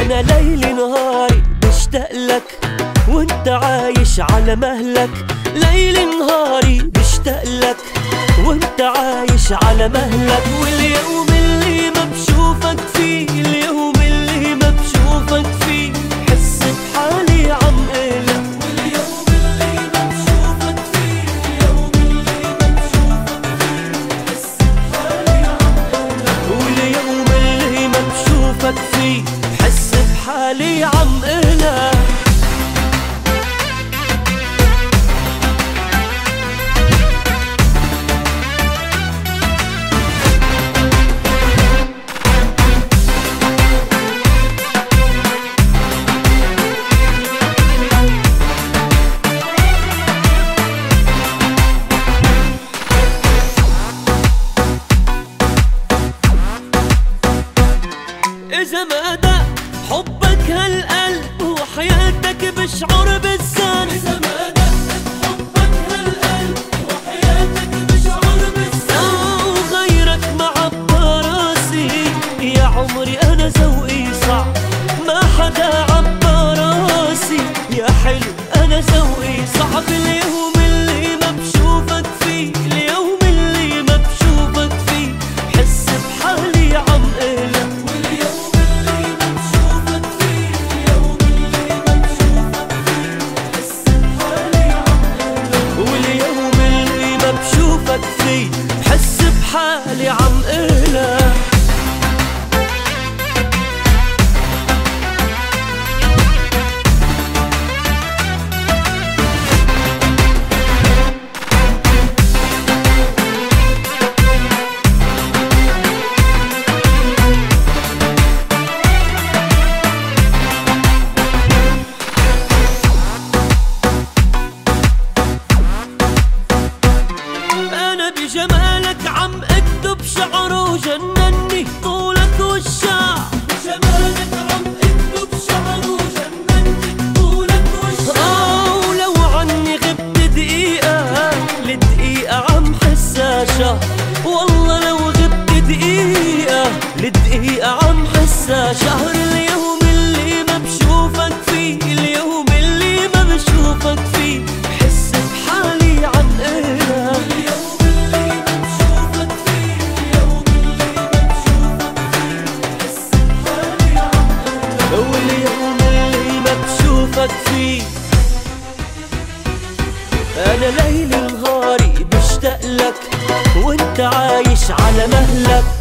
انا ليل نهاري بشتاق لك وانت عايش على مهلك. ليل نهاري بشتاق لك وانت عايش على مهلك. واليوم اللي ما بشوفك فيه، اليوم اللي ما بشوفك فيه، حس بحالي عم قلق. واليوم اللي ما بشوفك فيه، اليوم اللي ما بشوفك فيه، حس بحالي عم قلق. واليوم اللي ما بشوفك فيه، حس بحالي عم قلق. إذا ما دق حبك هالقلب وحياتك بشعر بالزن. إذا ما دق حبك هالقلب وحياتك بشعر بالزن. وغيرك معبى راسي يا عمري، أنا ذوقي صعب ما حدا عبى راسي. يا حلو أنا ذوقي صعب. اليوم اللي ما بشوفك فيه، اليوم اللي ما بشوفك فيه، حس بحالي عم قلق. حس بحالي عم قلق. بجمالك عم اكتب شعره وجنني طولك والشعر. بجمالك عم اكتب شعره وجنني طولك والشعر. ولو عني غبت دقيقة لدقيقة عم حسها شهر. والله لو غبت دقيقة لدقيقة عم حسها شهر. اليوم اللي ما بشوفك فيه، اليوم اللي ما بشوفك فيه، حس بحالي عم قلق. واليوم اللي ما بشوفك فيه، أنا ليل نهاري بشتاق لك وانت عايش على مهلك.